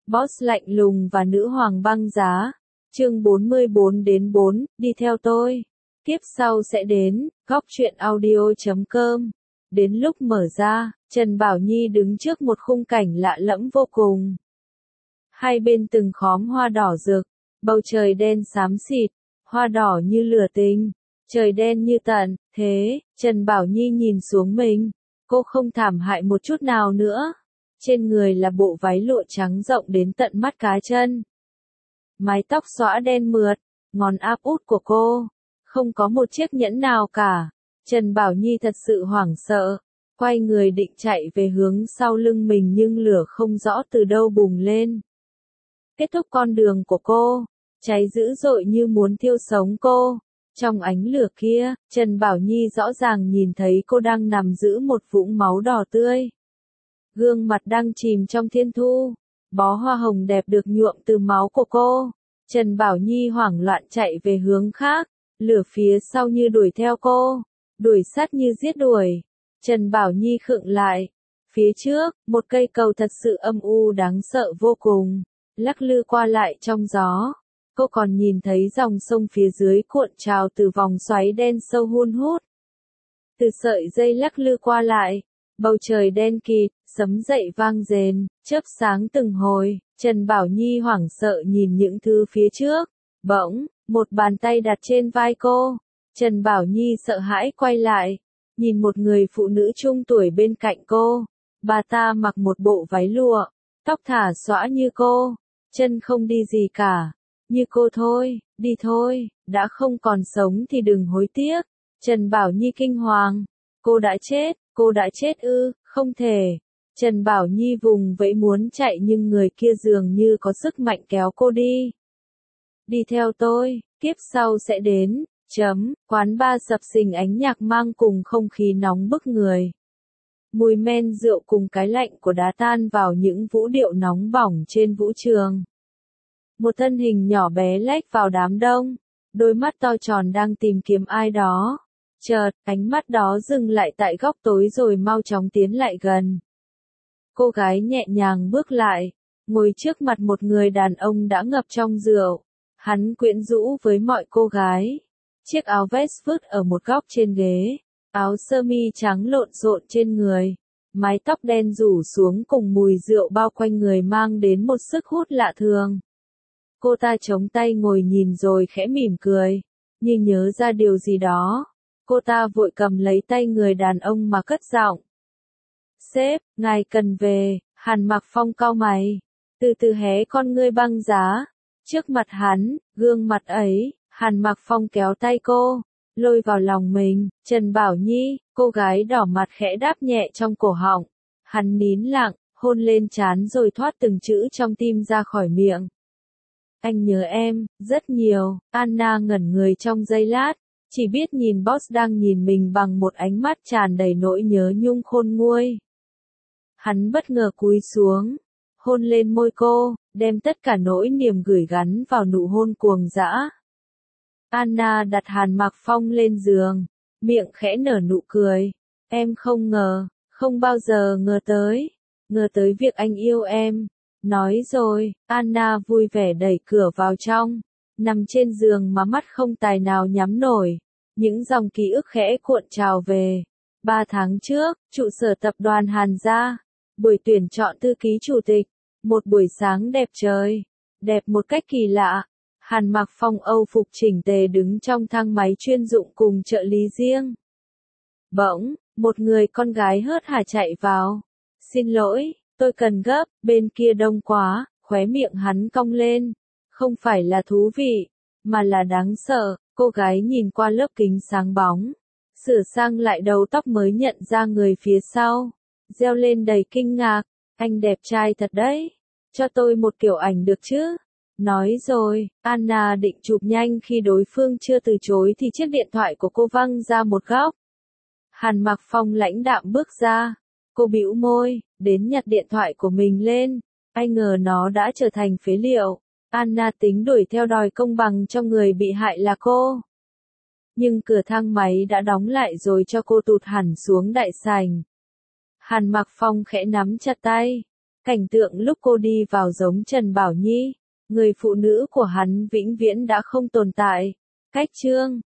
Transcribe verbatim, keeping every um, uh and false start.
Boss lạnh lùng và nữ hoàng băng giá. Chương bốn mươi bốn đến bốn, đi theo tôi. Tiếp sau sẽ đến, góc truyện audio chấm com. Đến lúc mở ra, Trần Bảo Nhi đứng trước một khung cảnh lạ lẫm vô cùng. Hai bên từng khóm hoa đỏ rực, bầu trời đen xám xịt, hoa đỏ như lửa tình, trời đen như tận, thế, Trần Bảo Nhi nhìn xuống mình, cô không thảm hại một chút nào nữa. Trên người là bộ váy lụa trắng rộng đến tận mắt cá chân. Mái tóc xõa đen mượt, ngón áp út của cô, không có một chiếc nhẫn nào cả. Trần Bảo Nhi thật sự hoảng sợ, quay người định chạy về hướng sau lưng mình nhưng lửa không rõ từ đâu bùng lên. Kết thúc con đường của cô, cháy dữ dội như muốn thiêu sống cô. Trong ánh lửa kia, Trần Bảo Nhi rõ ràng nhìn thấy cô đang nằm giữ một vũng máu đỏ tươi. Gương mặt đang chìm trong thiên thu, bó hoa hồng đẹp được nhuộm từ máu của cô. Trần Bảo Nhi hoảng loạn chạy về hướng khác, lửa phía sau như đuổi theo cô, đuổi sát như giết đuổi. Trần Bảo Nhi khựng lại, phía trước, một cây cầu thật sự âm u đáng sợ vô cùng, lắc lư qua lại trong gió. Cô còn nhìn thấy dòng sông phía dưới cuộn trào từ vòng xoáy đen sâu hun hút. Từ sợi dây lắc lư qua lại, bầu trời đen kịt, sấm dậy vang rền, chớp sáng từng hồi. Trần Bảo Nhi hoảng sợ nhìn những thứ phía trước. Bỗng, một bàn tay đặt trên vai cô. Trần Bảo Nhi sợ hãi quay lại, nhìn một người phụ nữ trung tuổi bên cạnh cô. Bà ta mặc một bộ váy lụa, tóc thả xõa như cô, chân không đi gì cả. Như cô thôi, đi thôi, đã không còn sống thì đừng hối tiếc. Trần Bảo Nhi kinh hoàng. Cô đã chết, cô đã chết ư, không thể. Trần Bảo Nhi vùng vẫy muốn chạy nhưng người kia dường như có sức mạnh kéo cô đi. Đi theo tôi, tiếp sau sẽ đến, chấm, quán bar sập sình ánh nhạc mang cùng không khí nóng bức người. Mùi men rượu cùng cái lạnh của đá tan vào những vũ điệu nóng bỏng trên vũ trường. Một thân hình nhỏ bé lách vào đám đông, đôi mắt to tròn đang tìm kiếm ai đó. Chợt, ánh mắt đó dừng lại tại góc tối rồi mau chóng tiến lại gần. Cô gái nhẹ nhàng bước lại, ngồi trước mặt một người đàn ông đã ngập trong rượu. Hắn quyến rũ với mọi cô gái. Chiếc áo vest vứt ở một góc trên ghế, áo sơ mi trắng lộn xộn trên người, mái tóc đen rủ xuống cùng mùi rượu bao quanh người mang đến một sức hút lạ thường. Cô ta chống tay ngồi nhìn rồi khẽ mỉm cười, như nhớ ra điều gì đó. Cô ta vội cầm lấy tay người đàn ông mà cất giọng. Sếp, ngài cần về. Hàn Mặc Phong cau mày, từ từ hé con ngươi băng giá. Trước mặt hắn, gương mặt ấy, Hàn Mặc Phong kéo tay cô, lôi vào lòng mình. Trần Bảo Nhi, cô gái đỏ mặt khẽ đáp nhẹ trong cổ họng. Hắn nín lặng, hôn lên trán rồi thoát từng chữ trong tim ra khỏi miệng. Anh nhớ em, rất nhiều. Anna ngẩn người trong giây lát, chỉ biết nhìn boss đang nhìn mình bằng một ánh mắt tràn đầy nỗi nhớ nhung khôn nguôi. Hắn bất ngờ cúi xuống, hôn lên môi cô, đem tất cả nỗi niềm gửi gắn vào nụ hôn cuồng dã. Anna đặt Hàn Mặc Phong lên giường, miệng khẽ nở nụ cười. Em không ngờ, không bao giờ ngờ tới, ngờ tới việc anh yêu em. Nói rồi, Anna vui vẻ đẩy cửa vào trong, nằm trên giường mà mắt không tài nào nhắm nổi. Những dòng ký ức khẽ cuộn trào về. Ba tháng trước, trụ sở tập đoàn Hàn gia, buổi tuyển chọn thư ký chủ tịch, một buổi sáng đẹp trời, đẹp một cách kỳ lạ. Hàn Mặc Phong Âu phục chỉnh tề đứng trong thang máy chuyên dụng cùng trợ lý riêng. Bỗng, một người con gái hớt hải chạy vào. Xin lỗi, tôi cần gấp, bên kia đông quá. Khóe miệng hắn cong lên. Không phải là thú vị, mà là đáng sợ. Cô gái nhìn qua lớp kính sáng bóng, sửa sang lại đầu tóc mới nhận ra người phía sau, reo lên đầy kinh ngạc. Anh đẹp trai thật đấy, cho tôi một kiểu ảnh được chứ? Nói rồi, Anna định chụp nhanh khi đối phương chưa từ chối thì chiếc điện thoại của cô văng ra một góc. Hàn Mặc Phong lãnh đạm bước ra, cô bĩu môi, đến nhặt điện thoại của mình lên, ai ngờ nó đã trở thành phế liệu. Anna tính đuổi theo đòi công bằng cho người bị hại là cô. Nhưng cửa thang máy đã đóng lại rồi cho cô tụt hẳn xuống đại sảnh. Hàn Mặc Phong khẽ nắm chặt tay. Cảnh tượng lúc cô đi vào giống Trần Bảo Nhi, người phụ nữ của hắn vĩnh viễn đã không tồn tại. Cách chương